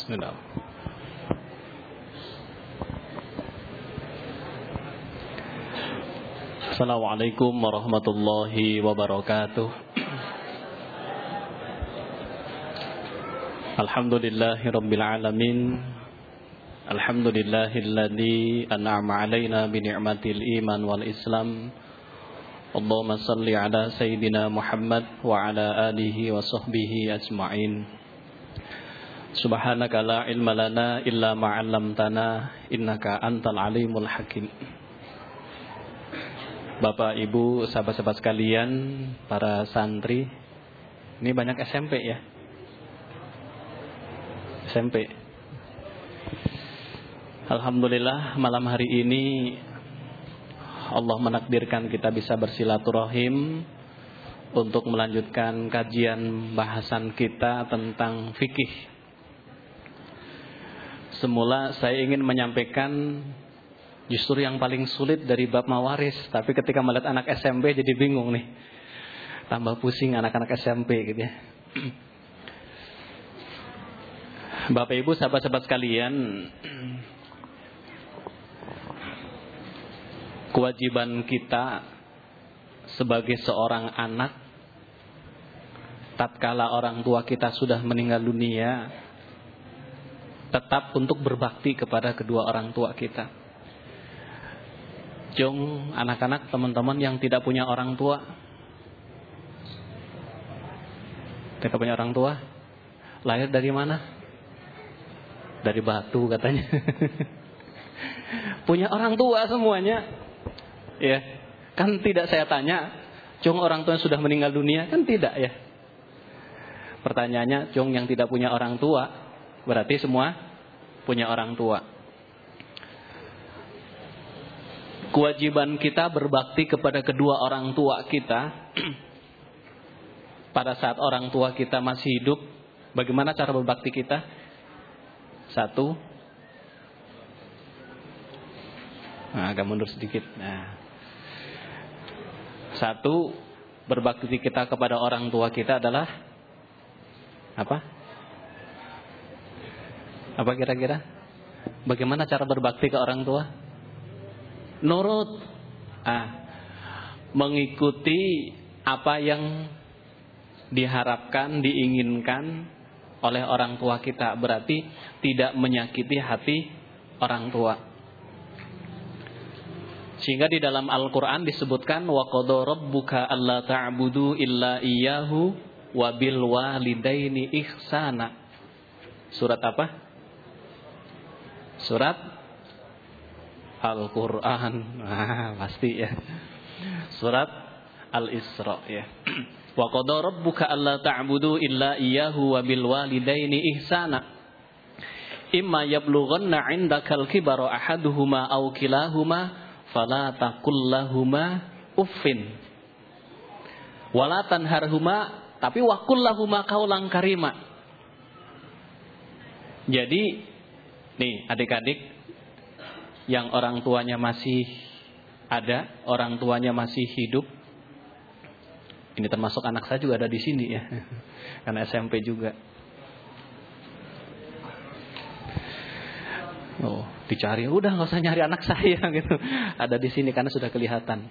Bismillah. Assalamualaikum warahmatullahi wabarakatuh. Alhamdulillahirabbil alamin. Alhamdulillahilladzi an'ama 'alaina bi ni'matil iman wal islam. Allahumma shalli ala sayyidina Muhammad wa ala alihi wa sahbihi ajma'in. Subhanaka la ilma lana illa ma 'allamtana innaka antal alimul hakim. Bapak, Ibu, sahabat-sahabat sekalian, para santri. Ini banyak SMP ya? SMP. Alhamdulillah malam hari ini Allah menakdirkan kita bisa bersilaturahim untuk melanjutkan kajian bahasan kita tentang fikih. Semula saya ingin menyampaikan justru yang paling sulit dari bab mawaris, tapi ketika melihat anak SMP jadi bingung nih. Tambah pusing anak-anak SMP gitu ya. Bapak Ibu, sahabat-sahabat sekalian, kewajiban kita sebagai seorang anak tatkala orang tua kita sudah meninggal dunia, tetap untuk berbakti kepada kedua orang tua kita. Jong, anak-anak, teman-teman yang tidak punya orang tua, tidak punya orang tua, lahir dari mana? Dari batu katanya. Punya orang tua semuanya. Ya, kan tidak saya tanya, Jong orang tua yang sudah meninggal dunia, kan tidak ya. Pertanyaannya, Jong yang tidak punya orang tua, berarti semua punya orang tua. Kewajiban kita berbakti kepada kedua orang tua kita pada saat orang tua kita masih hidup. Bagaimana cara berbakti kita? Satu, agak mundur sedikit. Satu, berbakti kita kepada orang tua kita adalah apa? Apa kira-kira? Bagaimana cara berbakti ke orang tua? Nurut, mengikuti apa yang diharapkan, diinginkan oleh orang tua kita. Berarti tidak menyakiti hati orang tua. Sehingga di dalam Al-Quran disebutkan wa qadha rabbuka alla ta'budu illa iyyahu wa bil walidaini ihsana. Surat apa? Surat Al-Quran. Pasti ya. Surat Al-Isra ya. Wa qadha rabbuka alla ta'budu illa iyyahu wa bil walidaini ihsana. Imma yablughanna 'indakal kibara ahaduhuma aw kilahuma fala taqul lahumā uffin. Wala tanharhuma, tapi wa qul lahumā qawlan karima. Jadi nih adik-adik yang orang tuanya masih ada, orang tuanya masih hidup. Ini termasuk anak saya juga ada di sini ya. Karena SMP juga. Oh, dicari, udah nggak usah nyari anak saya gitu. Ada di sini karena sudah kelihatan.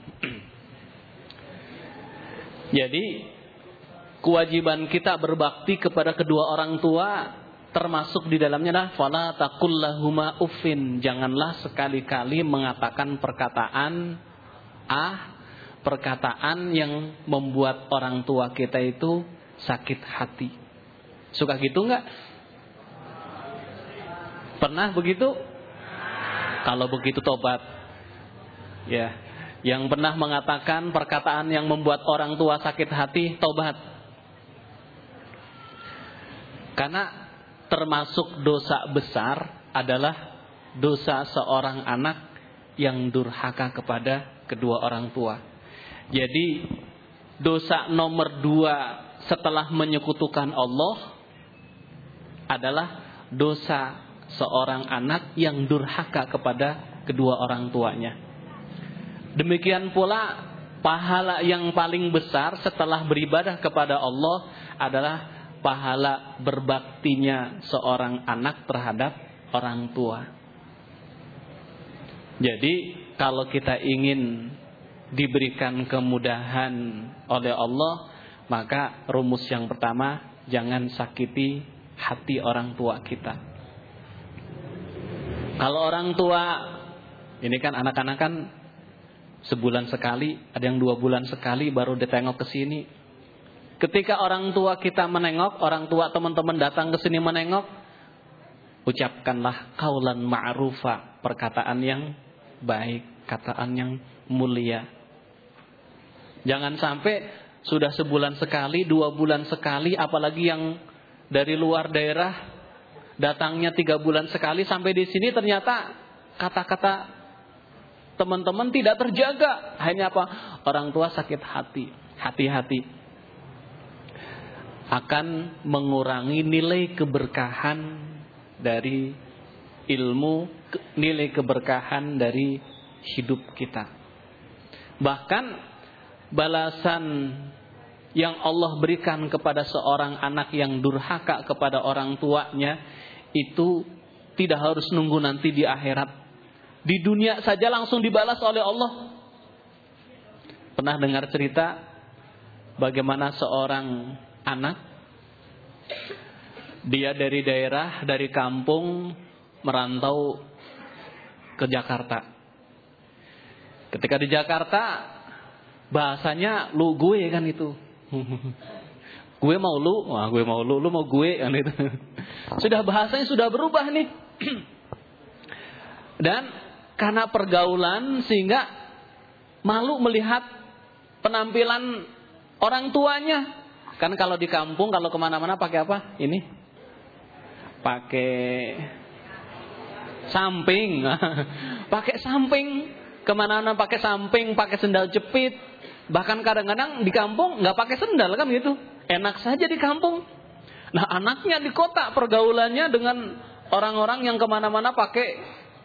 Jadi kewajiban kita berbakti kepada kedua orang tua termasuk di dalamnya adalah fala taqul lahumā uffin. Janganlah sekali-kali mengatakan perkataan yang membuat orang tua kita itu sakit hati. Suka gitu enggak? Pernah begitu? Kalau begitu tobat. Ya, yang pernah mengatakan perkataan yang membuat orang tua sakit hati, tobat. Karena termasuk dosa besar adalah dosa seorang anak yang durhaka kepada kedua orang tua. Jadi dosa nomor 2 setelah menyekutukan Allah adalah dosa seorang anak yang durhaka kepada kedua orang tuanya. Demikian pula pahala yang paling besar setelah beribadah kepada Allah adalah pahala berbaktinya seorang anak terhadap orang tua. Jadi kalau kita ingin diberikan kemudahan oleh Allah, maka rumus yang pertama, jangan sakiti hati orang tua kita. Kalau orang tua, ini kan anak-anak kan sebulan sekali, ada yang 2 bulan sekali baru ditengok ke sini. Ketika orang tua kita menengok, orang tua teman-teman datang ke sini menengok, ucapkanlah qaulan ma'rufa, perkataan yang baik, kataan yang mulia. Jangan sampai sudah sebulan sekali, 2 bulan sekali, apalagi yang dari luar daerah datangnya 3 bulan sekali, sampai di sini ternyata kata-kata teman-teman tidak terjaga. Hanya apa? Orang tua sakit hati. Hati-hati. Akan mengurangi nilai keberkahan dari ilmu, nilai keberkahan dari hidup kita. Bahkan balasan yang Allah berikan kepada seorang anak yang durhaka kepada orang tuanya itu tidak harus nunggu nanti di akhirat. Di dunia saja langsung dibalas oleh Allah. Pernah dengar cerita bagaimana seorang anak, dia dari daerah, dari kampung merantau ke Jakarta. Ketika di Jakarta bahasanya lu gue kan itu. Gue mau lu, wah gue mau lu mau gue kan itu. Sudah bahasanya sudah berubah nih. Dan karena pergaulan sehingga malu melihat penampilan orang tuanya. Kan kalau di kampung, kalau kemana-mana pakai apa? Ini pakai samping. Pakai samping. Kemana-mana pakai samping, pakai sendal jepit. Bahkan kadang-kadang di kampung nggak pakai sendal kan gitu. Enak saja di kampung. Nah anaknya di kota pergaulannya dengan orang-orang yang kemana-mana pakai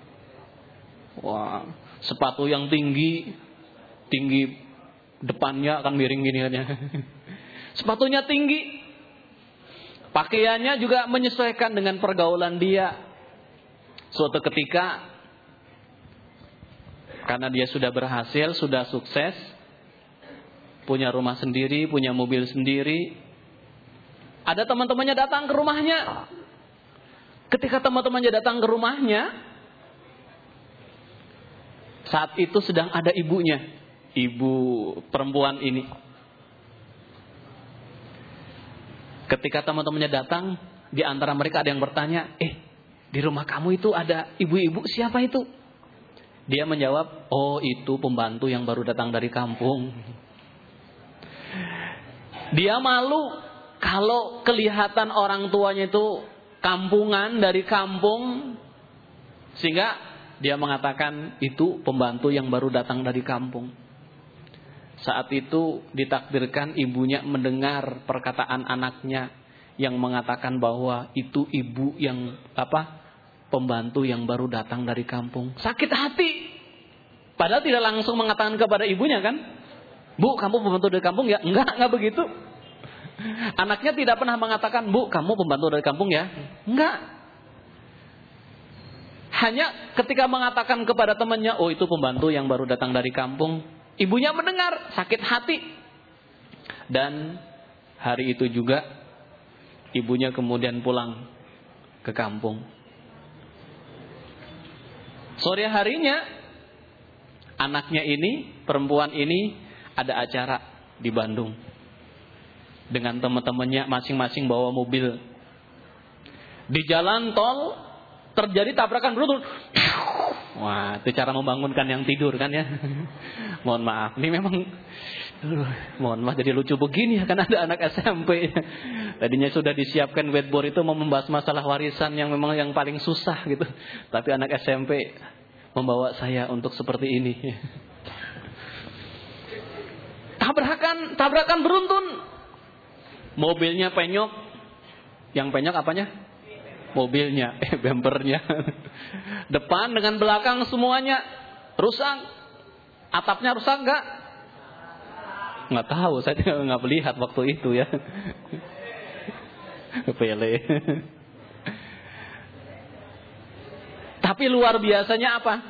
sepatu yang tinggi depannya akan miring gini kan ya. Sepatunya tinggi. Pakaiannya juga menyesuaikan dengan pergaulan dia. Suatu ketika, karena dia sudah berhasil, sudah sukses, punya rumah sendiri, punya mobil sendiri, ada teman-temannya datang ke rumahnya. Ketika teman-temannya datang ke rumahnya, saat itu sedang ada ibunya, ibu perempuan ini. Ketika teman-temannya datang, di antara mereka ada yang bertanya, di rumah kamu itu ada ibu-ibu, siapa itu? Dia menjawab, oh itu pembantu yang baru datang dari kampung. Dia malu kalau kelihatan orang tuanya itu kampungan, dari kampung. Sehingga dia mengatakan, itu pembantu yang baru datang dari kampung. Saat itu ditakdirkan ibunya mendengar perkataan anaknya yang mengatakan bahwa itu ibu yang pembantu yang baru datang dari kampung. Sakit hati. Padahal tidak langsung mengatakan kepada ibunya kan, Bu, kamu pembantu dari kampung ya? Enggak begitu. Anaknya tidak pernah mengatakan, Bu, kamu pembantu dari kampung ya? Enggak. Hanya ketika mengatakan kepada temannya, oh itu pembantu yang baru datang dari kampung, ibunya mendengar, sakit hati. Dan hari itu juga ibunya kemudian pulang ke kampung. Sore harinya anaknya ini, perempuan ini ada acara di Bandung. Dengan teman-temannya masing-masing bawa mobil. Di jalan tol terjadi tabrakan beruntun. Wah, itu cara membangunkan yang tidur kan ya. Mohon maaf, ini memang mohon maaf jadi lucu begini ya, kan ada anak SMP. Tadinya sudah disiapkan whiteboard itu mau membahas masalah warisan yang memang yang paling susah gitu. Tapi anak SMP membawa saya untuk seperti ini. Tabrakan beruntun. Mobilnya penyok. Yang penyok apanya? Mobilnya, bempernya. Depan dengan belakang semuanya rusak. Atapnya rusak enggak? Enggak tahu, saya nggak melihat waktu itu ya. Pele. Tapi luar biasanya apa?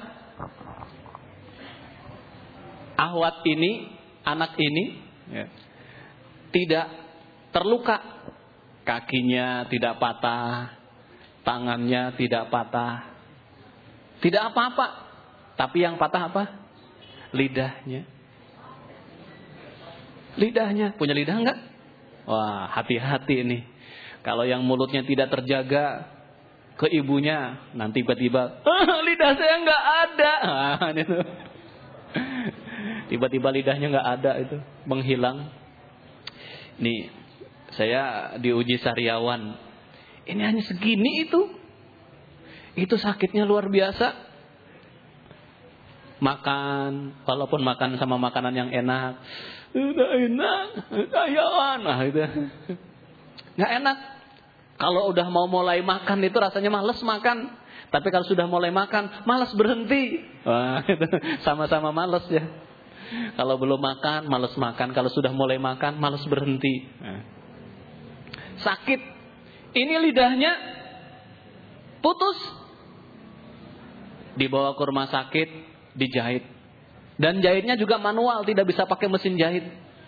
Ahwat ini, anak ini ya, tidak terluka. Kakinya tidak patah, tangannya tidak patah, tidak apa-apa. Tapi yang patah apa? Lidahnya. Lidahnya. Punya lidah enggak? Wah, hati-hati ini. Kalau yang mulutnya tidak terjaga ke ibunya, nanti tiba-tiba lidah saya enggak ada. Itu. Tiba-tiba lidahnya enggak ada, itu menghilang. Nih, saya diuji sariawan. Ini hanya segini itu. Itu sakitnya luar biasa. Makan, walaupun makan sama makanan yang enak, udah enak, ayawan, itu nggak enak. Kalau udah mau mulai makan itu rasanya males makan, tapi kalau sudah mulai makan, malas berhenti. Wah, itu sama-sama males ya. Kalau belum makan, malas makan. Kalau sudah mulai makan, malas berhenti. Sakit. Ini lidahnya putus, dibawa ke rumah sakit, dijahit. Dan jahitnya juga manual, tidak bisa pakai mesin jahit.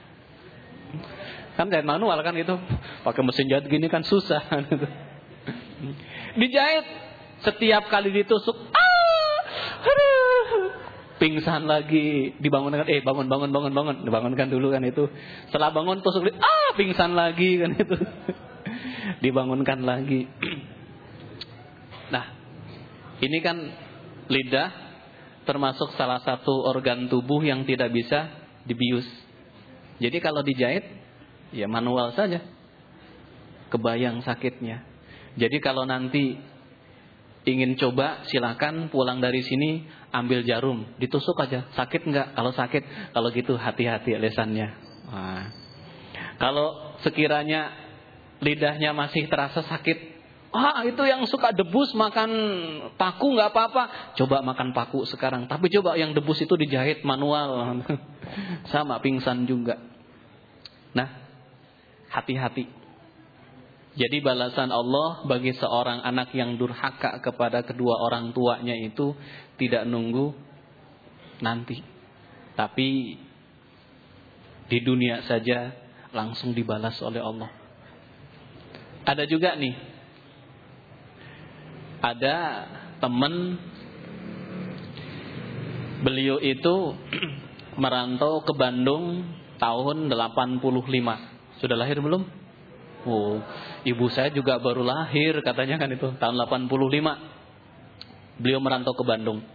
Kan jahit manual kan itu. Pakai mesin jahit gini kan susah. Dijahit. Setiap kali ditusuk, pingsan lagi. Dibangunkan, bangun. Dibangunkan dulu kan itu. Setelah bangun tusuk, pingsan lagi kan itu. Dibangunkan lagi. Nah, ini kan lidah termasuk salah satu organ tubuh yang tidak bisa dibius. Jadi kalau dijahit, ya manual saja. Kebayang sakitnya. Jadi kalau nanti ingin coba, silakan pulang dari sini ambil jarum, ditusuk aja. Sakit enggak? Kalau sakit, kalau gitu hati-hati lesannya. Nah, kalau sekiranya lidahnya masih terasa sakit, itu yang suka debus makan paku nggak apa-apa. Coba makan paku sekarang. Tapi coba yang debus itu dijahit manual. Sama pingsan juga. Nah, hati-hati. Jadi balasan Allah bagi seorang anak yang durhaka kepada kedua orang tuanya itu tidak nunggu nanti. Tapi di dunia saja langsung dibalas oleh Allah. Ada juga nih, ada teman, beliau itu merantau ke Bandung tahun 85. Sudah lahir belum? Oh, ibu saya juga baru lahir katanya kan itu tahun 85. Beliau merantau ke Bandung.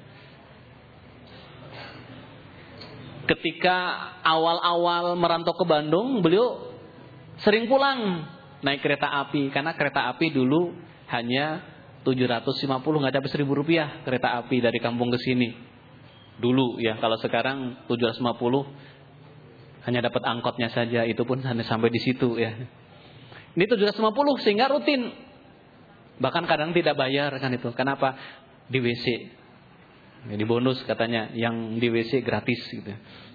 Ketika awal-awal merantau ke Bandung, beliau sering pulang naik kereta api, karena kereta api dulu hanya 750, nggak sampai 1.000 rupiah kereta api dari kampung ke sini. Dulu ya, kalau sekarang 750 hanya dapat angkotnya saja, itu pun hanya sampai di situ ya. Ini 750 sehingga rutin. Bahkan kadang tidak bayar kan itu. Kenapa? Di WC. Di bonus katanya, yang di WC gratis gitu.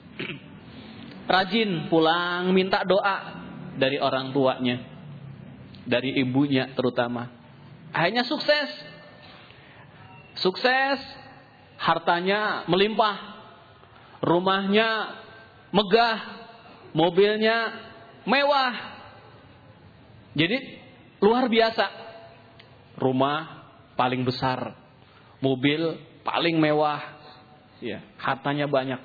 Rajin pulang minta doa dari orang tuanya, dari ibunya terutama. Akhirnya sukses. Sukses, hartanya melimpah, rumahnya megah, mobilnya mewah. Jadi luar biasa. Rumah paling besar, mobil paling mewah, ya, hartanya banyak.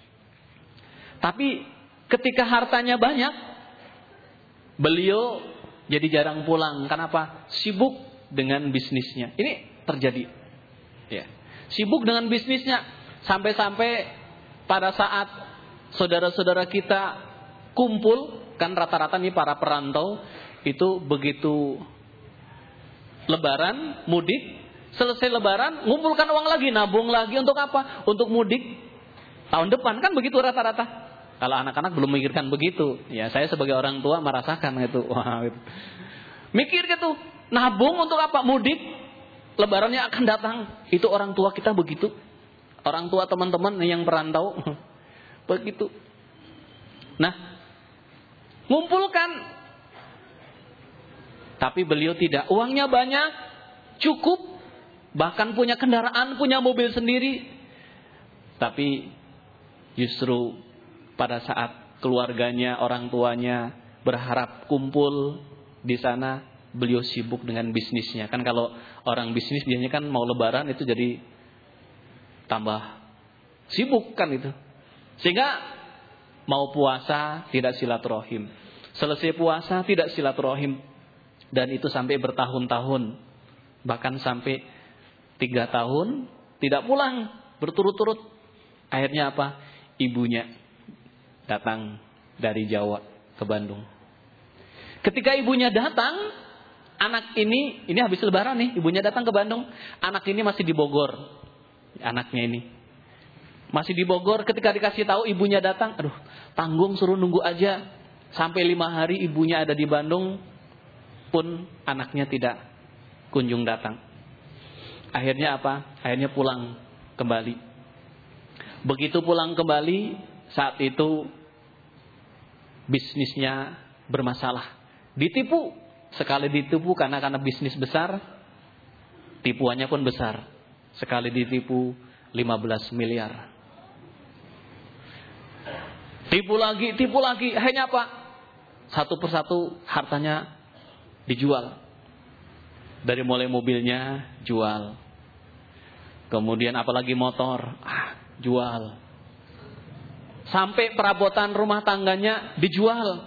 Tapi ketika hartanya banyak, beliau jadi jarang pulang. Kenapa? Sibuk dengan bisnisnya. Ini terjadi. Ya. Sibuk dengan bisnisnya. Sampai-sampai pada saat saudara-saudara kita kumpul, kan rata-rata nih para perantau itu begitu lebaran, mudik, selesai lebaran, ngumpulkan uang lagi, nabung lagi untuk apa? Untuk mudik tahun depan, kan begitu rata-rata. Kalau anak-anak belum memikirkan begitu. Ya, saya sebagai orang tua merasakan gitu. Wah, gitu. Mikir gitu, nabung untuk apa? Mudik, lebarannya akan datang. Itu orang tua kita begitu. Orang tua teman-teman yang perantau begitu. Nah, ngumpulkan Tapi beliau tidak. Uangnya banyak, cukup, bahkan punya kendaraan, punya mobil sendiri. Tapi justru pada saat keluarganya, orang tuanya berharap kumpul di sana, beliau sibuk dengan bisnisnya. Kan kalau orang bisnis biasanya kan mau lebaran itu jadi tambah sibuk kan itu. Sehingga mau puasa tidak silaturahim. Selesai puasa tidak silaturahim. Dan itu sampai bertahun-tahun. Bahkan sampai 3 tahun tidak pulang berturut-turut. Akhirnya apa? Ibunya datang dari Jawa ke Bandung. Ketika ibunya datang, anak ini habis lebaran nih, ibunya datang ke Bandung. Anak ini masih di Bogor. Anaknya ini masih di Bogor. Ketika dikasih tahu ibunya datang, aduh, tanggung, suruh nunggu aja. Sampai 5 hari ibunya ada di Bandung, pun anaknya tidak kunjung datang. Akhirnya apa? Akhirnya pulang kembali. Begitu pulang kembali, saat itu bisnisnya bermasalah. Ditipu. Sekali ditipu karena bisnis besar, tipuannya pun besar. Sekali ditipu 15 miliar. Tipu lagi. Akhirnya apa? Satu persatu hartanya dijual. Dari mulai mobilnya jual. Kemudian apalagi motor, jual. Sampai perabotan rumah tangganya dijual.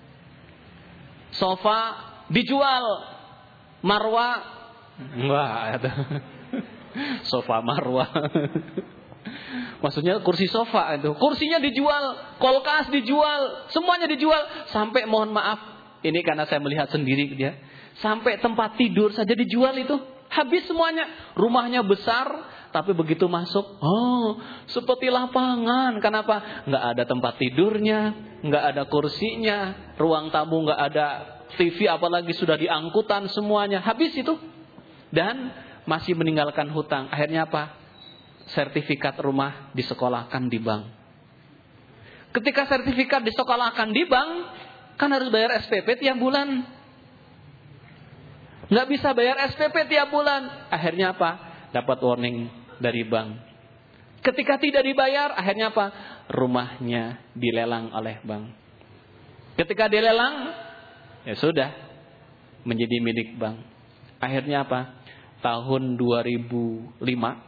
Sofa dijual. Marwah, enggak ada. Sofa marwah. Maksudnya kursi sofa itu. Kursinya dijual, kulkas dijual, semuanya dijual. Sampai mohon maaf, ini karena saya melihat sendiri dia. Sampai tempat tidur saja dijual itu. Habis semuanya. Rumahnya besar, tapi begitu masuk, seperti lapangan. Kenapa? Nggak ada tempat tidurnya, nggak ada kursinya, ruang tamu nggak ada TV, apalagi sudah diangkutan semuanya. Habis itu. Dan masih meninggalkan hutang. Akhirnya apa? Sertifikat rumah disekolahkan di bank. Ketika sertifikat disekolahkan di bank, kan harus bayar SPP tiap bulan. Nggak bisa bayar SPP tiap bulan. Akhirnya apa? Dapat warning dari bank. Ketika tidak dibayar, akhirnya apa? Rumahnya dilelang oleh bank. Ketika dilelang, ya sudah, menjadi milik bank. Akhirnya apa? Tahun 2005.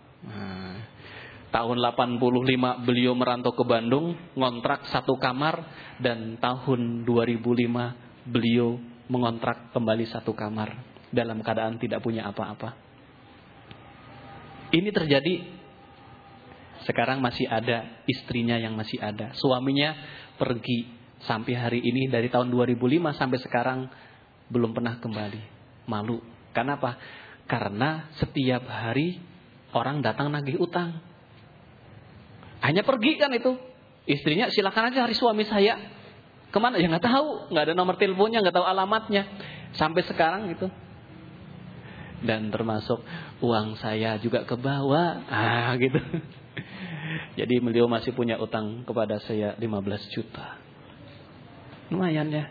Tahun 85 beliau merantau ke Bandung, ngontrak 1 kamar. Dan tahun 2005 beliau mengontrak kembali 1 kamar. Dalam keadaan tidak punya apa-apa. Ini terjadi. Sekarang masih ada istrinya yang masih ada. Suaminya pergi sampai hari ini. Dari tahun 2005 sampai sekarang belum pernah kembali. Malu. Kenapa? Karena setiap hari orang datang nagih utang. Hanya pergi kan itu. Istrinya silakan aja hari suami saya. Kemana? Ya nggak tahu. Nggak ada nomor teleponnya, nggak tahu alamatnya. Sampai sekarang itu. Dan termasuk uang saya juga kebawa. Gitu. Jadi beliau masih punya utang kepada saya 15 juta. Lumayan ya.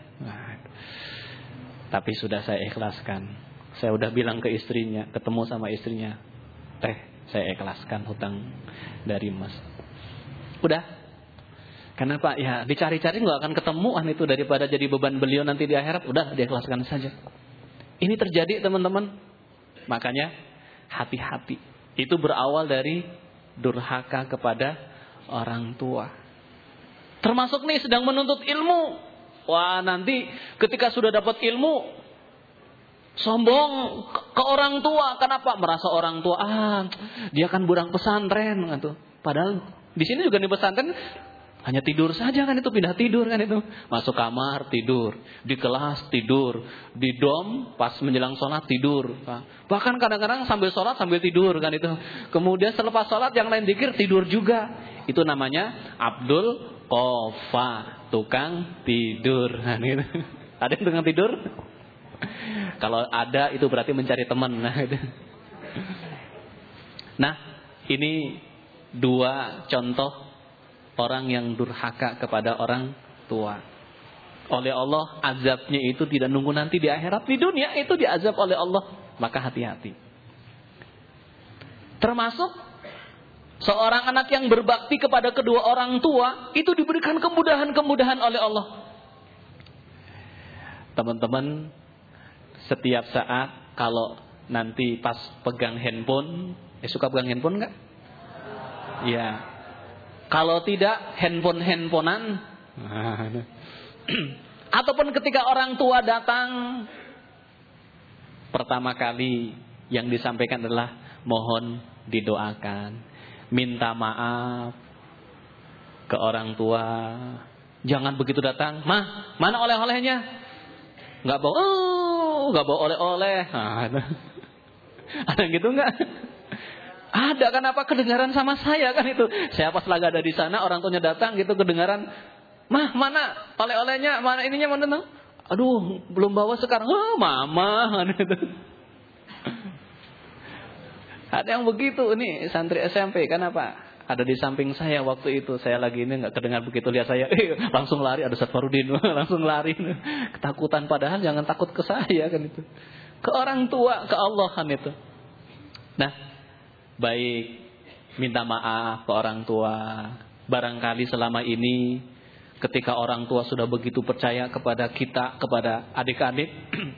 Tapi sudah saya ikhlaskan. Saya udah bilang ke istrinya, ketemu sama istrinya. Saya ikhlaskan hutang dari Mas. Udah. Kenapa? Ya dicari-cari nggak akan ketemuan itu, daripada jadi beban beliau nanti di akhirat. Udah, diikhlaskan saja. Ini terjadi teman-teman. Makanya hati-hati. Itu berawal dari durhaka kepada orang tua. Termasuk nih sedang menuntut ilmu. Wah, nanti ketika sudah dapat ilmu, sombong ke orang tua. Kenapa? Merasa orang tua, dia kan budak pesantren gitu. Padahal di sini juga di pesantren hanya tidur saja kan itu, pindah tidur kan itu. Masuk kamar tidur, di kelas tidur, di dom pas menjelang sholat tidur. Bahkan kadang-kadang sambil sholat sambil tidur kan itu. Kemudian selepas sholat yang lain zikir tidur juga. Itu namanya Abdul Qafa, tukang tidur kan gitu. Ada yang tukang tidur? Kalau ada itu berarti mencari teman. Nah, ini 2 contoh orang yang durhaka kepada orang tua. oleh Allah, azabnya itu tidak nunggu nanti di akhirat, di dunia itu diazab oleh Allah. Maka hati-hati. Termasuk seorang anak yang berbakti kepada kedua orang tua itu diberikan kemudahan-kemudahan oleh Allah. Teman-teman, setiap saat kalau nanti pas pegang handphone, suka pegang handphone nggak? Ya. Kalau tidak, handphonean. Ataupun ketika orang tua datang, pertama kali yang disampaikan adalah mohon didoakan, minta maaf ke orang tua. Jangan begitu datang, "Mah, mana oleh-olehnya?" Nggak bawa, nggak bawa oleh-oleh. Ada gitu nggak? Ada, kenapa? Kedengaran sama saya kan itu. Saya pas lagi ada di sana, orang tuanya datang gitu, kedengaran, "Mah, mana oleh-olehnya? Mana ininya? Mana?" "Aduh, belum bawa sekarang." "Oh, mama." Gitu. Ada yang begitu, ini santri SMP, kenapa? Ada di samping saya waktu itu, saya lagi ini nggak kedengar begitu, lihat saya, langsung lari, ada Ustaz Farudin, langsung lari. Ketakutan, padahal jangan takut ke saya kan itu. Ke orang tua, ke Allah kan itu. Nah, baik, minta maaf ke orang tua. Barangkali selama ini ketika orang tua sudah begitu percaya kepada kita, kepada adik-adik,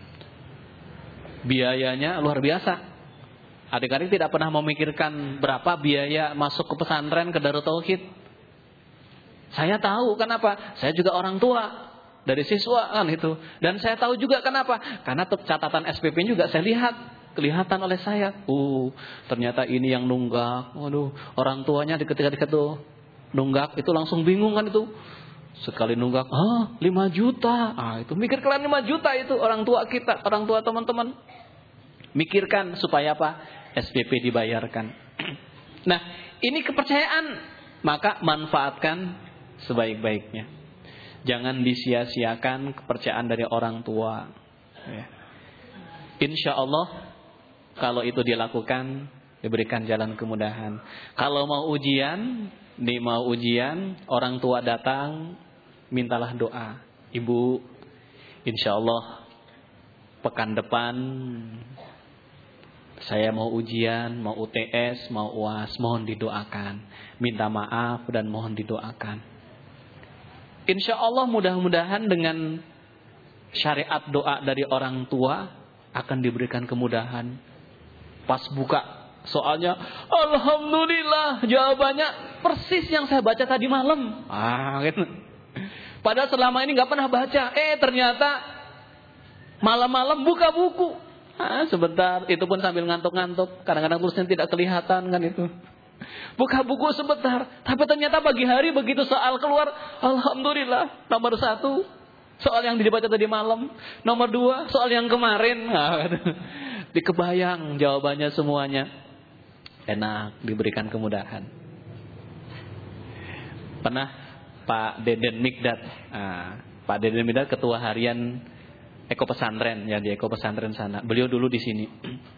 biayanya luar biasa. Adik-adik tidak pernah memikirkan berapa biaya masuk ke pesantren, ke Darut Tauhid. Saya tahu kenapa. Saya juga orang tua dari siswa kan itu. Dan saya tahu juga kenapa. Karena catatan SPP juga saya lihat. Kelihatan oleh saya. Ternyata ini yang nunggak. Waduh, orang tuanya ketika itu nunggak itu langsung bingung kan itu. Sekali nunggak, 5 juta. Itu mikir kalian 5 juta itu orang tua kita, orang tua teman-teman. Mikirkan supaya apa? SPP dibayarkan. Nah, ini kepercayaan. Maka manfaatkan sebaik-baiknya. Jangan disia-siakan kepercayaan dari orang tua. Insya Allah, kalau itu dilakukan, diberikan jalan kemudahan. Kalau mau ujian, orang tua datang, mintalah doa. "Ibu, insya Allah pekan depan saya mau ujian, mau UTS, mau UAS, mohon didoakan. Minta maaf dan mohon didoakan." Insya Allah mudah-mudahan dengan syariat doa dari orang tua akan diberikan kemudahan. Pas buka soalnya, alhamdulillah, jawabannya persis yang saya baca tadi malam. Gitu. Padahal selama ini nggak pernah baca. Ternyata malam-malam buka buku. Sebentar, itu pun sambil ngantuk-ngantuk. Kadang-kadang tulisnya tidak kelihatan kan itu. Buka buku sebentar, tapi ternyata pagi hari begitu soal keluar, alhamdulillah, nomor 1 soal yang dibaca tadi malam, nomor 2 soal yang kemarin. Dikebayang jawabannya semuanya. Enak, diberikan kemudahan. Pernah Pak Deden Mikdad, Pak Deden Mikdad ketua harian Eko Pesantren, ya di Eko Pesantren sana. Beliau dulu di sini.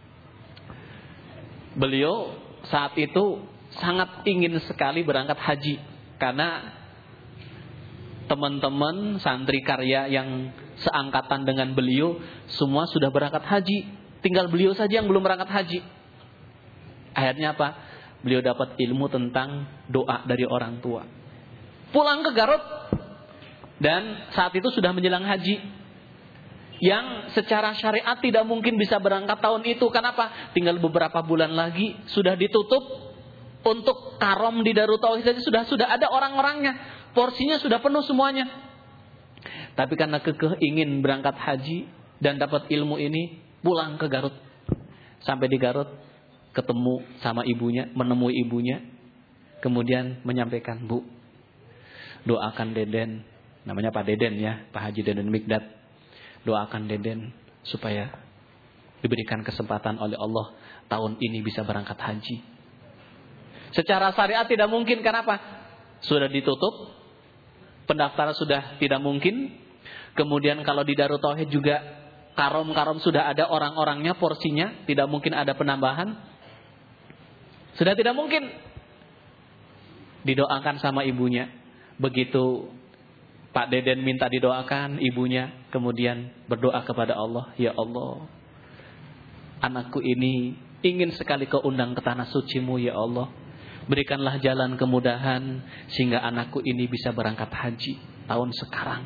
Beliau saat itu sangat ingin sekali berangkat haji karena teman-teman santri karya yang seangkatan dengan beliau semua sudah berangkat haji. Tinggal beliau saja yang belum berangkat haji. Akhirnya apa? Beliau dapat ilmu tentang doa dari orang tua. Pulang ke Garut dan saat itu sudah menjelang haji. Yang secara syariat tidak mungkin bisa berangkat tahun itu. Kenapa? Tinggal beberapa bulan lagi sudah ditutup untuk karom di Darut Tauhid. Sudah ada orang-orangnya. Porsinya sudah penuh semuanya. Tapi karena kekeh ingin berangkat haji dan dapat ilmu ini, pulang ke Garut. Sampai di Garut ketemu sama ibunya, menemui ibunya. Kemudian menyampaikan, "Bu, doakan Deden." Namanya Pak Deden ya, Pak Haji Deden Mikdad. "Doakan Deden supaya diberikan kesempatan oleh Allah tahun ini bisa berangkat haji." Secara syariat tidak mungkin, kenapa? Sudah ditutup, pendaftaran sudah tidak mungkin. Kemudian kalau di Darut Tauhid juga karom-karom sudah ada orang-orangnya, porsinya, tidak mungkin ada penambahan. Sudah tidak mungkin. Didoakan sama ibunya. Begitu Pak Deden minta didoakan ibunya, kemudian berdoa kepada Allah, ya Allah, anakku ini ingin sekali kau undang ke tanah suci-Mu ya Allah. Berikanlah jalan kemudahan sehingga anakku ini bisa berangkat haji tahun sekarang.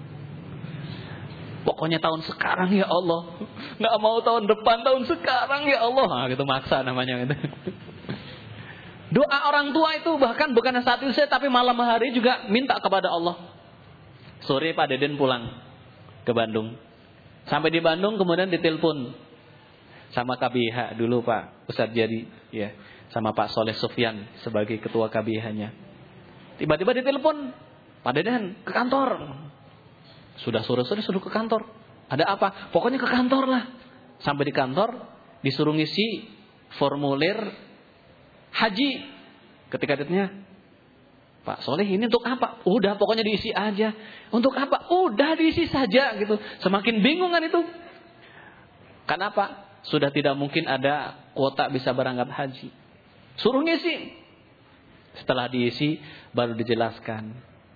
Pokoknya tahun sekarang ya Allah. Nggak mau tahun depan, tahun sekarang ya Allah. Nah, gitu maksa namanya gitu. Doa orang tua itu bahkan bukan saat itu tapi malam hari juga minta kepada Allah. Sore Pak Deden pulang ke Bandung. Sampai di Bandung kemudian ditelepon sama KBH dulu Pak Ustadz Jadi, ya, sama Pak Soleh Sufyan sebagai ketua KBH-nya. Tiba-tiba ditelepon, Pak Deden ke kantor. Sudah sore-sore sudah ke kantor. Ada apa? Pokoknya ke kantor lah. Sampai di kantor disuruh ngisi formulir haji. Ketika ditanya, Pak Soleh ini untuk apa? Udah pokoknya diisi aja. Untuk apa? Udah diisi saja gitu. Semakin bingung kan itu. Kenapa? Sudah tidak mungkin ada kuota bisa berangkat haji. Suruh ngisi. Setelah diisi baru dijelaskan.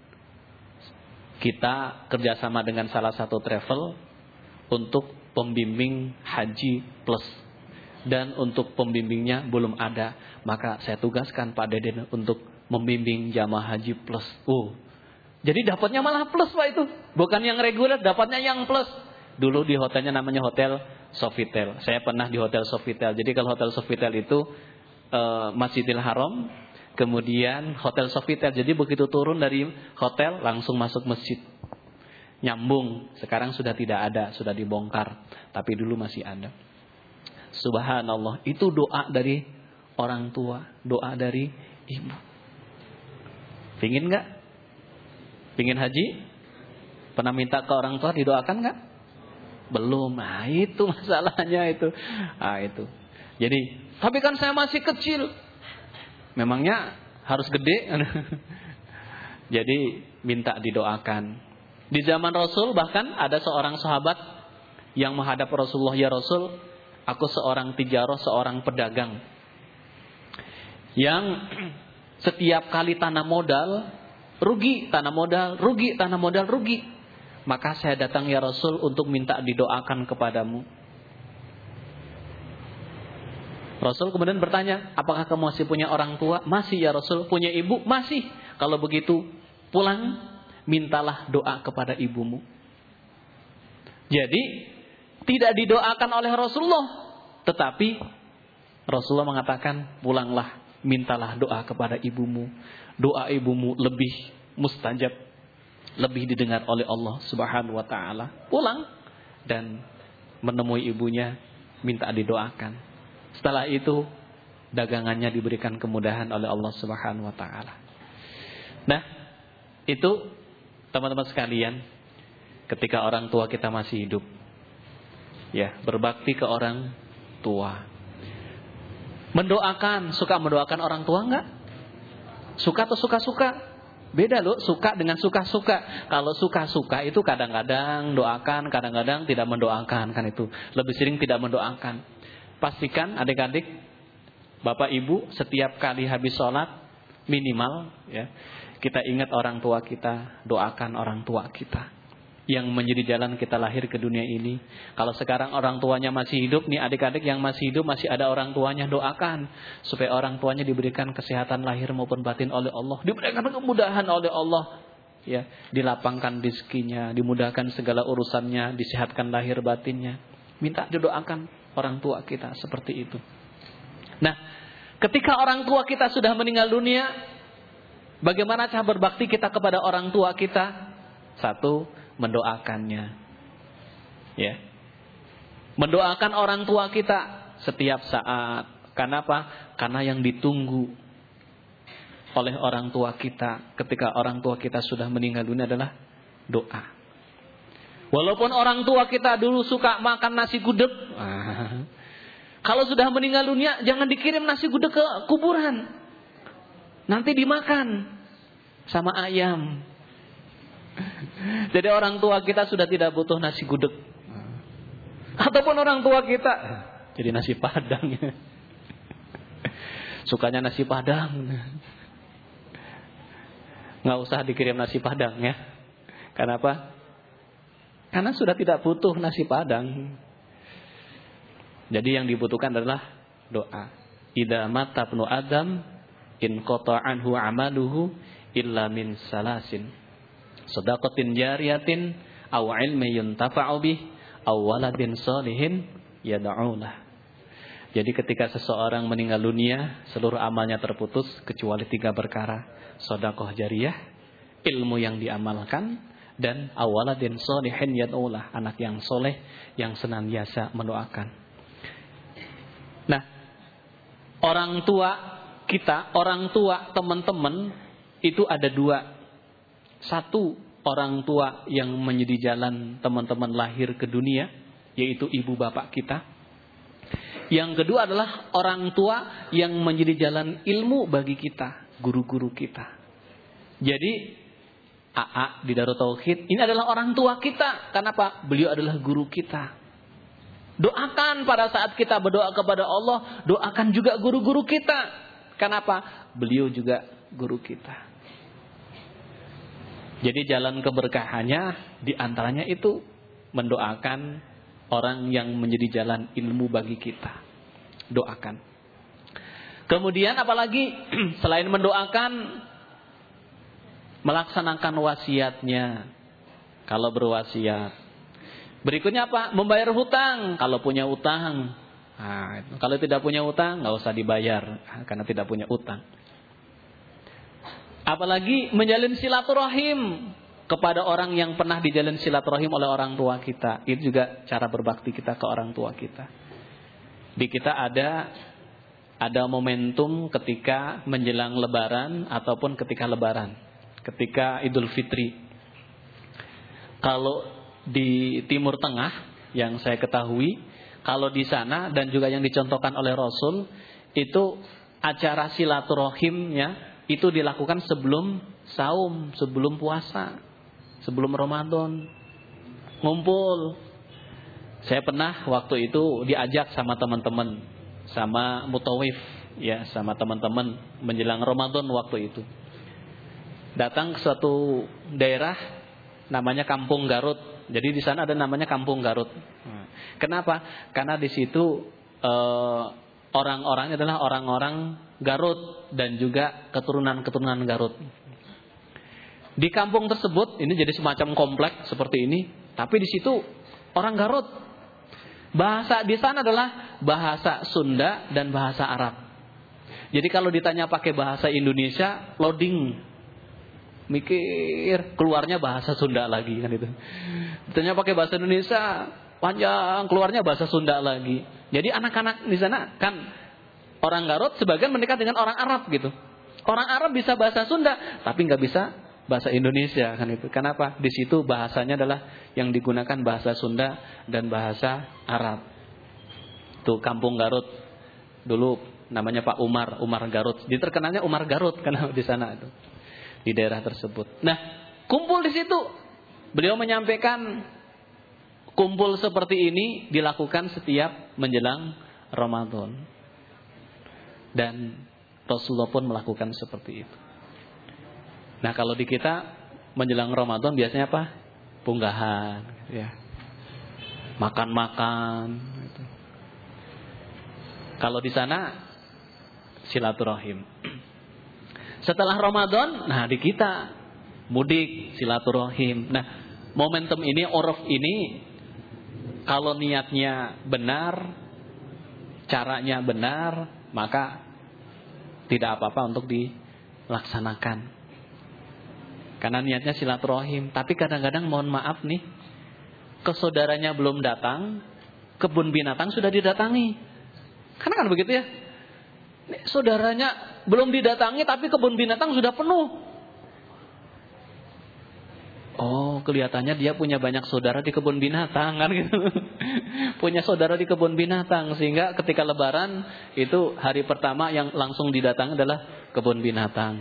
Kita kerjasama dengan salah satu travel untuk pembimbing haji plus. Dan untuk pembimbingnya belum ada. Maka saya tugaskan Pak Deden untuk membimbing jamaah haji plus. Jadi dapatnya malah plus Pak itu. Bukan yang reguler, dapatnya yang plus. Dulu di hotelnya namanya Hotel Sofitel. Saya pernah di Hotel Sofitel. Jadi kalau Hotel Sofitel itu Masjidil Haram, kemudian Hotel Sofitel. Jadi begitu turun dari hotel langsung masuk masjid. Nyambung. Sekarang sudah tidak ada, sudah dibongkar. Tapi dulu masih ada. Subhanallah, itu doa dari orang tua, doa dari ibu. Pingin gak? Pingin haji? Pernah minta ke orang tua didoakan gak? Belum. Nah itu masalahnya itu. Nah itu. Jadi, tapi kan saya masih kecil. Memangnya harus gede? Jadi minta didoakan. Di zaman Rasul bahkan ada seorang sahabat yang menghadap Rasulullah, ya Rasul, aku seorang tijarah, seorang pedagang yang setiap kali tanam modal rugi, tanam modal rugi, tanam modal rugi. Maka saya datang ya Rasul untuk minta didoakan kepadamu. Rasul kemudian bertanya, apakah kamu masih punya orang tua? Masih ya Rasul. Punya ibu? Masih. Kalau begitu pulang, mintalah doa kepada ibumu. Jadi tidak didoakan oleh Rasulullah, tetapi Rasulullah mengatakan, pulanglah, mintalah doa kepada ibumu. Doa ibumu lebih mustajab, lebih didengar oleh Allah Subhanahu wa taala. Pulang dan menemui ibunya, minta didoakan. Setelah itu dagangannya diberikan kemudahan oleh Allah Subhanahu wa taala. Nah, itu teman-teman sekalian, ketika orang tua kita masih hidup, ya, berbakti ke orang tua. Mendoakan, suka mendoakan orang tua enggak? Suka atau suka-suka? Beda loh, suka dengan suka-suka. Kalau suka-suka itu kadang-kadang doakan, kadang-kadang tidak mendoakan, kan itu. Lebih sering tidak mendoakan. Pastikan adik-adik, bapak ibu, setiap kali habis sholat minimal, ya, kita ingat orang tua kita, doakan orang tua kita yang menjadi jalan kita lahir ke dunia ini. Kalau sekarang orang tuanya masih hidup nih, adik-adik yang masih hidup, masih ada orang tuanya, doakan supaya orang tuanya diberikan kesehatan lahir maupun batin oleh Allah, diberikan kemudahan oleh Allah, ya, dilapangkan rezekinya, dimudahkan segala urusannya, disehatkan lahir batinnya. Minta didoakan orang tua kita seperti itu. Nah, ketika orang tua kita sudah meninggal dunia, bagaimana cara berbakti kita kepada orang tua kita? Satu, mendoakannya, ya, mendoakan orang tua kita setiap saat. Kenapa? Karena yang ditunggu oleh orang tua kita ketika orang tua kita sudah meninggal dunia adalah doa. Walaupun orang tua kita dulu suka makan nasi gudeg, kalau sudah meninggal dunia jangan dikirim nasi gudeg ke kuburan, nanti dimakan sama ayam. Jadi orang tua kita sudah tidak butuh nasi gudeg. Ataupun orang tua kita jadi nasi padang. Sukanya nasi padang. Nggak usah dikirim nasi padang, ya. Kenapa? Karena sudah tidak butuh nasi padang. Jadi yang dibutuhkan adalah doa. Idza mata ibnu Adam in qata'anhu amaluhu illa min salasin. Shadaqatin jariyatin aw ilmin yuntafa'u bih aw waladin shalihin yad'u lah. Jadi ketika seseorang meninggal dunia, seluruh amalnya terputus kecuali 3 perkara. Sedekah jariyah, ilmu yang diamalkan, dan awaladin sholihin yad'ulah, anak yang soleh yang senantiasa mendoakan. Nah, orang tua kita, orang tua teman-teman itu ada 2. Satu, orang tua yang menjadi jalan teman-teman lahir ke dunia, yaitu ibu bapak kita. Yang kedua adalah orang tua yang menjadi jalan ilmu bagi kita, guru-guru kita. Jadi AA di Darut Tauhid ini adalah orang tua kita. Kenapa? Beliau adalah guru kita. Doakan pada saat kita berdoa kepada Allah, doakan juga guru-guru kita. Kenapa? Beliau juga guru kita. Jadi jalan keberkahannya diantaranya itu mendoakan orang yang menjadi jalan ilmu bagi kita. Doakan. Kemudian apalagi selain mendoakan, melaksanakan wasiatnya. Kalau berwasiat. Berikutnya apa? Membayar hutang. Kalau punya utang. Nah, kalau tidak punya utang, nggak usah dibayar. Karena tidak punya utang. Apalagi menjalin silaturahim kepada orang yang pernah dijalin silaturahim oleh orang tua kita. Itu juga cara berbakti kita ke orang tua kita. Di kita ada momentum ketika menjelang lebaran ataupun ketika lebaran. Ketika Idul Fitri. Kalau di Timur Tengah yang saya ketahui, kalau di sana dan juga yang dicontohkan oleh Rasul, itu acara silaturahimnya itu dilakukan sebelum saum, sebelum puasa, sebelum Ramadan. Ngumpul. Saya pernah waktu itu diajak sama teman-teman, sama mutawif, ya, sama teman-teman menjelang Ramadan waktu itu. Datang ke suatu daerah namanya Kampung Garut. Jadi di sana ada namanya Kampung Garut. Kenapa? Karena di situ orang-orangnya adalah orang-orang Garut dan juga keturunan-keturunan Garut. Di kampung tersebut ini jadi semacam kompleks seperti ini, tapi di situ orang Garut. Bahasa di sana adalah bahasa Sunda dan bahasa Arab. Jadi kalau ditanya pakai bahasa Indonesia, loading. Mikir, keluarnya bahasa Sunda lagi kan itu. Ditanya pakai bahasa Indonesia, panjang, keluarnya bahasa Sunda lagi. Jadi anak-anak di sana kan orang Garut sebagian menikah dengan orang Arab gitu. Orang Arab bisa bahasa Sunda, tapi nggak bisa bahasa Indonesia kan itu. Kenapa? Di situ bahasanya adalah yang digunakan bahasa Sunda dan bahasa Arab. Tuh Kampung Garut. Dulu namanya Pak Umar Garut. Diterkenalnya Umar Garut karena di sana itu. Di daerah tersebut. Nah, kumpul di situ. Beliau menyampaikan kumpul seperti ini dilakukan setiap menjelang Ramadan. Dan Rasulullah pun melakukan seperti itu. Nah, kalau di kita menjelang Ramadan biasanya apa? Punggahan, ya. Makan-makan gitu. Kalau di sana silaturahim. Setelah Ramadan, nah di kita mudik, silaturahim. Nah, momentum ini, uruf ini, kalau niatnya benar, caranya benar, maka tidak apa-apa untuk dilaksanakan. Karena niatnya silaturahim. Tapi kadang-kadang mohon maaf nih, kesaudaranya belum datang, kebun binatang sudah didatangi. Karena kan begitu ya. Saudaranya belum didatangi tapi kebun binatang sudah penuh. Oh, kelihatannya dia punya banyak saudara di kebun binatang kan gitu. Punya saudara di kebun binatang sehingga ketika lebaran itu hari pertama yang langsung didatangi adalah kebun binatang.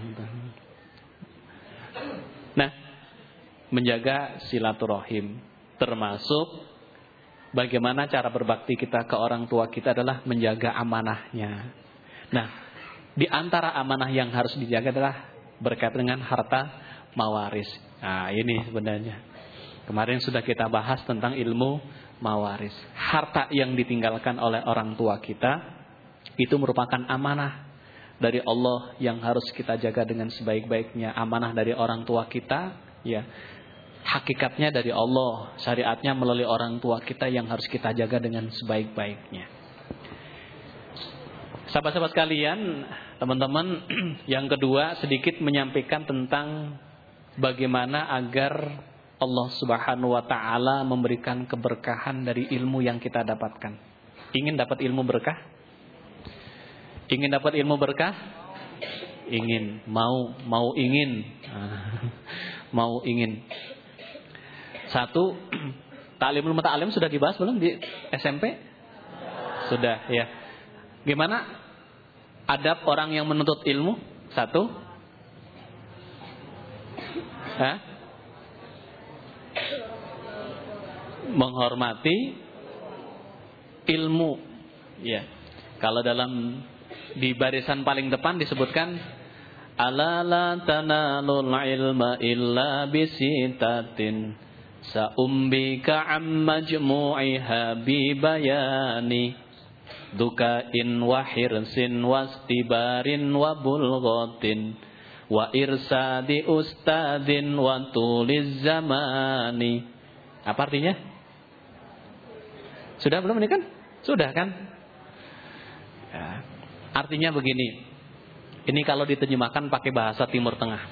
Nah, menjaga silaturahim termasuk bagaimana cara berbakti kita ke orang tua kita adalah menjaga amanahnya. Nah, di antara amanah yang harus dijaga adalah berkaitan dengan harta mawaris. Nah, ini sebenarnya. Kemarin sudah kita bahas tentang ilmu mawaris. Harta yang ditinggalkan oleh orang tua kita itu merupakan amanah dari Allah yang harus kita jaga dengan sebaik-baiknya. Amanah dari orang tua kita, ya. Hakikatnya dari Allah, syariatnya melalui orang tua kita yang harus kita jaga dengan sebaik-baiknya. Sahabat-sahabat sekalian, teman-teman, yang kedua sedikit menyampaikan tentang bagaimana agar Allah Subhanahu wa taala memberikan keberkahan dari ilmu yang kita dapatkan. Ingin dapat ilmu berkah? Ingin dapat ilmu berkah? Ingin, ingin. Mau ingin. Satu, ta'limul muta'alim sudah dibahas belum di SMP? Sudah, ya. Gimana adab orang yang menuntut ilmu? Satu. Menghormati ilmu. Ya. Kalau di barisan paling depan disebutkan ala la tanalul ilma illa bisitatin sa'umbika am majmu'iha bi bayani dukain wa hirsin wastibarin wa bulghatin wa irsadi ustadin wa tuliz zamani. Apa artinya? Sudah belum ini kan? Sudah kan? Ya. Artinya begini. Ini kalau diterjemahkan pakai bahasa Timur Tengah.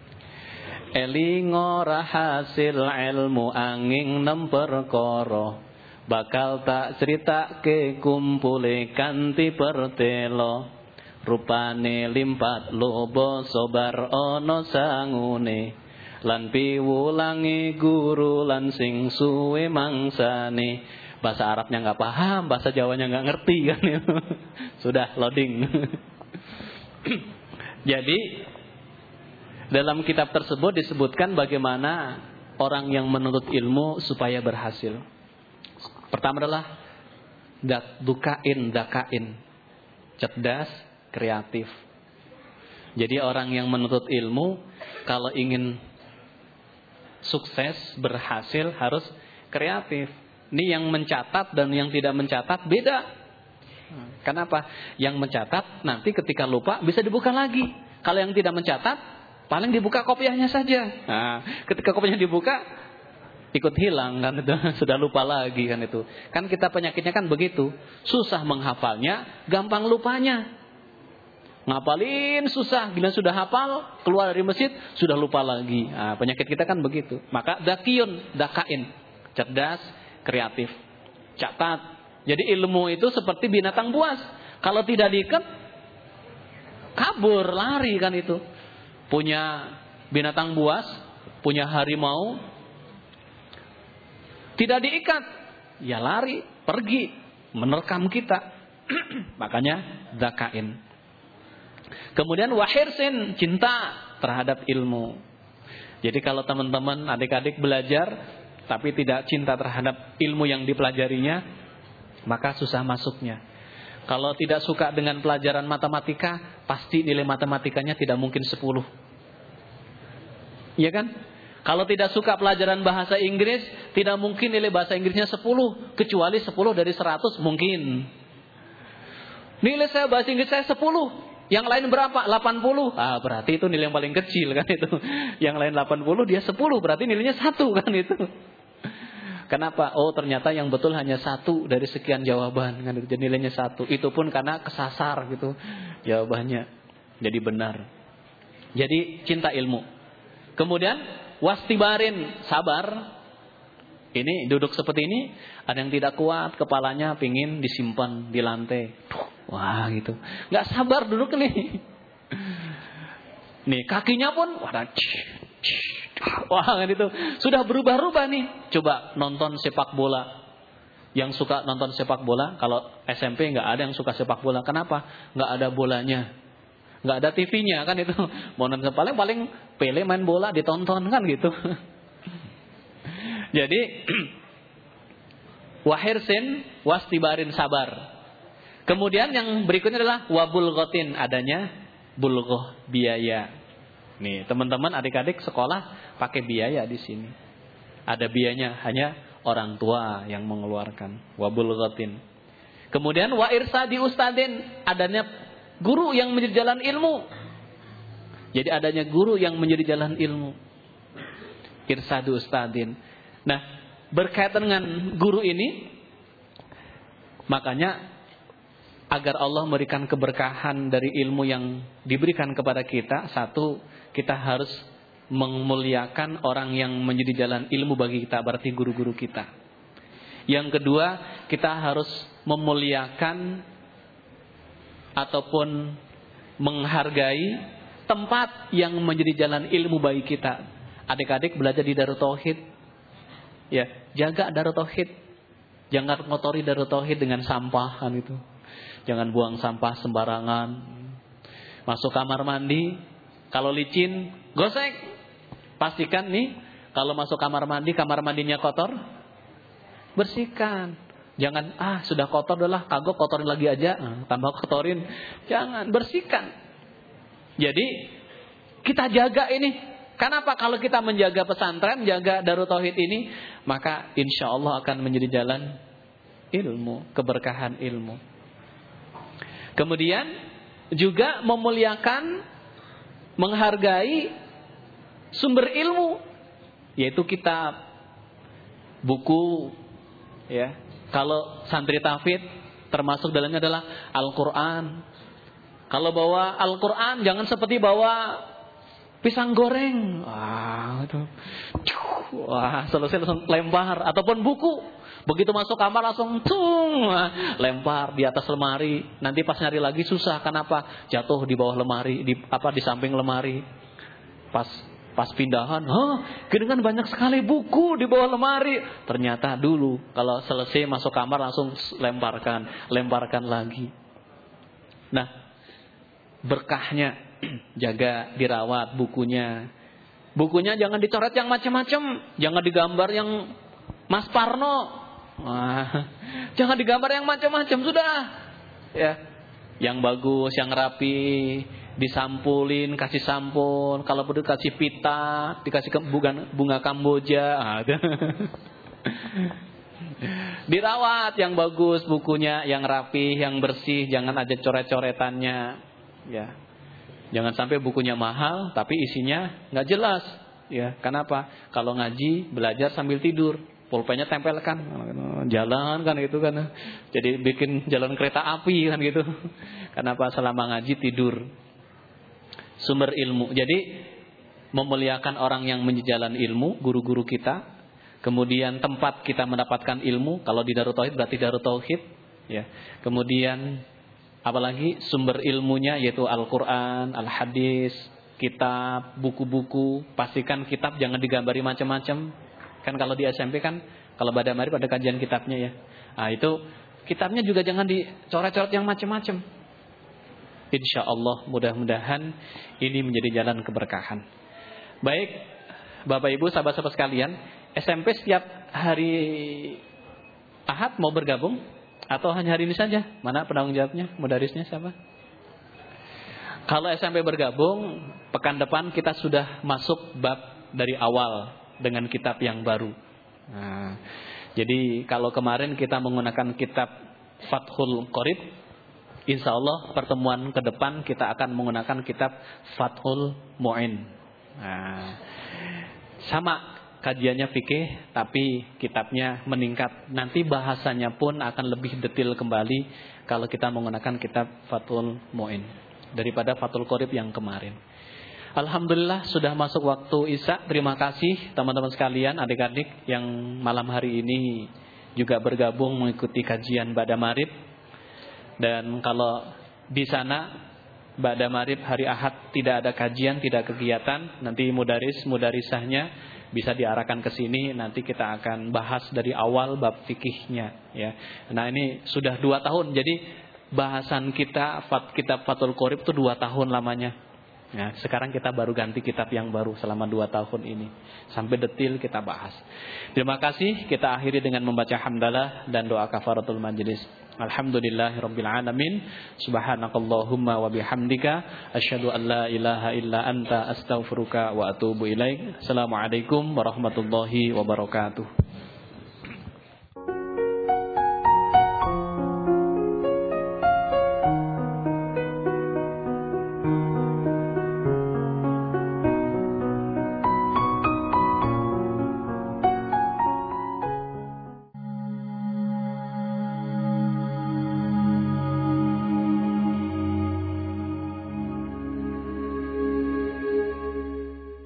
Elingo rahasil ilmu angin nemperkoro bakal tak cerita ke kumpule kanti pertelo rupane limpat lobo sobar ono sangune lan piwulangi guru lan sing suwe mangsane. Bahasa Arabnya nggak paham, bahasa Jawanya nggak ngerti kan. Sudah loading. Jadi dalam kitab tersebut disebutkan bagaimana orang yang menuntut ilmu supaya berhasil. Pertama adalah dakain, cerdas, kreatif. Jadi orang yang menuntut ilmu kalau ingin sukses, berhasil harus kreatif. Ini yang mencatat dan yang tidak mencatat beda. Kenapa? Yang mencatat nanti ketika lupa bisa dibuka lagi. Kalau yang tidak mencatat paling dibuka kopiahnya saja. Nah, ketika kopiahnya dibuka ikut hilang kan itu, sudah lupa lagi kan itu. Kan kita penyakitnya kan begitu. Susah menghafalnya, gampang lupanya. Ngapalin susah, bila sudah hafal, keluar dari masjid sudah lupa lagi. Nah, penyakit kita kan begitu. Maka dakain, cerdas, kreatif. Catat. Jadi ilmu itu seperti binatang buas. Kalau tidak diikat, kabur, lari kan itu. Punya binatang buas, punya harimau, tidak diikat, ya lari, pergi, menerkam kita. Makanya zakain. Kemudian wahirsin, cinta terhadap ilmu. Jadi kalau teman-teman adik-adik belajar tapi tidak cinta terhadap ilmu yang dipelajarinya, maka susah masuknya. Kalau tidak suka dengan pelajaran matematika, pasti nilai matematikanya tidak mungkin 10. Iya kan? Kalau tidak suka pelajaran bahasa Inggris, tidak mungkin nilai bahasa Inggrisnya 10. Kecuali 10 dari 100 mungkin. Nilai saya bahasa Inggris saya 10. Yang lain berapa? 80. Ah, berarti itu nilai yang paling kecil kan itu. Yang lain 80, dia 10. Berarti nilainya 1 kan itu. Kenapa? Oh, ternyata yang betul hanya 1 dari sekian jawaban kan itu. Jadi nilainya 1. Itu pun karena kesasar gitu jawabannya. Jadi benar. Jadi cinta ilmu. Kemudian wastibarin, sabar. Ini duduk seperti ini, ada yang tidak kuat, kepalanya pingin disimpan di lantai. Wah gitu, nggak sabar duduk nih. Nih kakinya pun, wah kan itu sudah berubah-ubah nih. Coba nonton sepak bola. Yang suka nonton sepak bola, kalau SMP nggak ada yang suka sepak bola. Kenapa? Nggak ada bolanya, nggak ada TV-nya kan itu. Mau nonton paling Pele main bola ditonton kan gitu. Jadi wahirsin wastibarin, sabar. Kemudian yang berikutnya adalah wabulghotin, adanya bulghoh, biaya. Nih, teman-teman adik-adik sekolah pakai biaya di sini. Ada biayanya, hanya orang tua yang mengeluarkan. Wa bulghatin. Kemudian wa irsadi ustadin, adanya guru yang menjadi jalan ilmu. Jadi adanya guru yang menjadi jalan ilmu. Irsadu ustadin. Nah, berkaitan dengan guru ini, makanya agar Allah memberikan keberkahan dari ilmu yang diberikan kepada kita, satu, kita harus memuliakan orang yang menjadi jalan ilmu bagi kita, berarti guru-guru kita. Yang kedua, kita harus memuliakan ataupun menghargai tempat yang menjadi jalan ilmu bagi kita. Adik-adik belajar di Darut Tauhid, ya, jaga Darut Tauhid. Jangan ngotori Darut Tauhid dengan sampah kan itu. Jangan buang sampah sembarangan. Masuk kamar mandi, kalau licin, gosek. Pastikan nih, kalau masuk kamar mandinya kotor, bersihkan. Jangan, sudah kotor adalah, kagok kotorin lagi aja, tambah kotorin. Jangan, bersihkan. Jadi, kita jaga ini. Kenapa? Kalau kita menjaga pesantren, jaga Darut Tauhid ini, maka insya Allah akan menjadi jalan ilmu, keberkahan ilmu. Kemudian juga memuliakan, menghargai sumber ilmu, yaitu kitab, buku, ya. Kalau santri tahfidz, termasuk dalamnya adalah Al-Quran. Kalau bawa Al-Quran, jangan seperti bawa pisang goreng. Selesai langsung lempar. Ataupun buku, begitu masuk kamar langsung lempar di atas lemari. Nanti pas nyari lagi susah. Kenapa? Jatuh di bawah lemari, di samping lemari. Pas pindahan, dengan banyak sekali buku di bawah lemari. Ternyata dulu kalau selesai masuk kamar langsung lemparkan lagi. Nah, berkahnya jaga, dirawat bukunya. Bukunya jangan dicoret yang macam-macam, jangan digambar yang Mas Parno. Jangan digambar yang macam-macam, sudah. Ya. Yang bagus, yang rapi, disampulin, kasih sampul, kalau perlu kasih pita, dikasih bunga kamboja. Dirawat yang bagus bukunya, yang rapi, yang bersih, jangan ada coret-coretannya. Ya. Jangan sampai bukunya mahal tapi isinya nggak jelas. Ya, kenapa? Kalau ngaji belajar sambil tidur, pulpennya tempelkan, jalan kan itu kan. Jadi bikin jalan kereta api kan gitu. Kenapa? Selama ngaji tidur. Sumber ilmu. Jadi memuliakan orang yang menjalan ilmu, guru-guru kita. Kemudian tempat kita mendapatkan ilmu, kalau di Darut Tauhid berarti Darut Tauhid, ya. Kemudian apalagi sumber ilmunya yaitu Al-Quran, Al-Hadis, kitab, buku-buku. Pastikan kitab jangan digambari macam-macam. Kan kalau di SMP kan, kalau pada Marib ada kajian kitabnya ya. Nah itu kitabnya juga jangan dicoret-coret yang macam-macam. Insya Allah mudah-mudahan ini menjadi jalan keberkahan. Baik Bapak Ibu sahabat-sahabat sekalian, SMP setiap hari Ahad mau bergabung? Atau hanya hari ini saja? Mana penanggung jawabnya? Mudarisnya siapa? Kalau SMP bergabung, pekan depan kita sudah masuk bab dari awal dengan kitab yang baru. Nah, jadi kalau kemarin kita menggunakan kitab Fathul Qorib, insya Allah pertemuan ke depan kita akan menggunakan kitab Fathul Mu'in. Nah, sama kajiannya fikih, tapi kitabnya meningkat. Nanti bahasanya pun akan lebih detail kembali kalau kita menggunakan kitab Fathul Mu'in daripada Fathul Qorib yang kemarin. Alhamdulillah sudah masuk waktu Isya. Terima kasih teman-teman sekalian, adik-adik yang malam hari ini juga bergabung mengikuti kajian Ba'da Maghrib. Dan kalau di sana Ba'da Maghrib hari Ahad tidak ada kajian, tidak kegiatan, nanti mudarisahnya bisa diarahkan ke sini, nanti kita akan bahas dari awal bab fikihnya ya. Nah ini sudah 2 tahun, jadi bahasan kita kitab Fathul Qorib itu 2 tahun lamanya. Nah, sekarang kita baru ganti kitab yang baru selama 2 tahun ini. Sampai detil kita bahas. Terima kasih. Kita akhiri dengan membaca hamdalah dan doa kafaratul majlis. Alhamdulillahirabbil alamin. Subhanakallahumma wa bihamdika asyhadu an la ilaha illa anta astaghfiruka wa atubu ilaik. Assalamualaikum warahmatullahi wabarakatuh.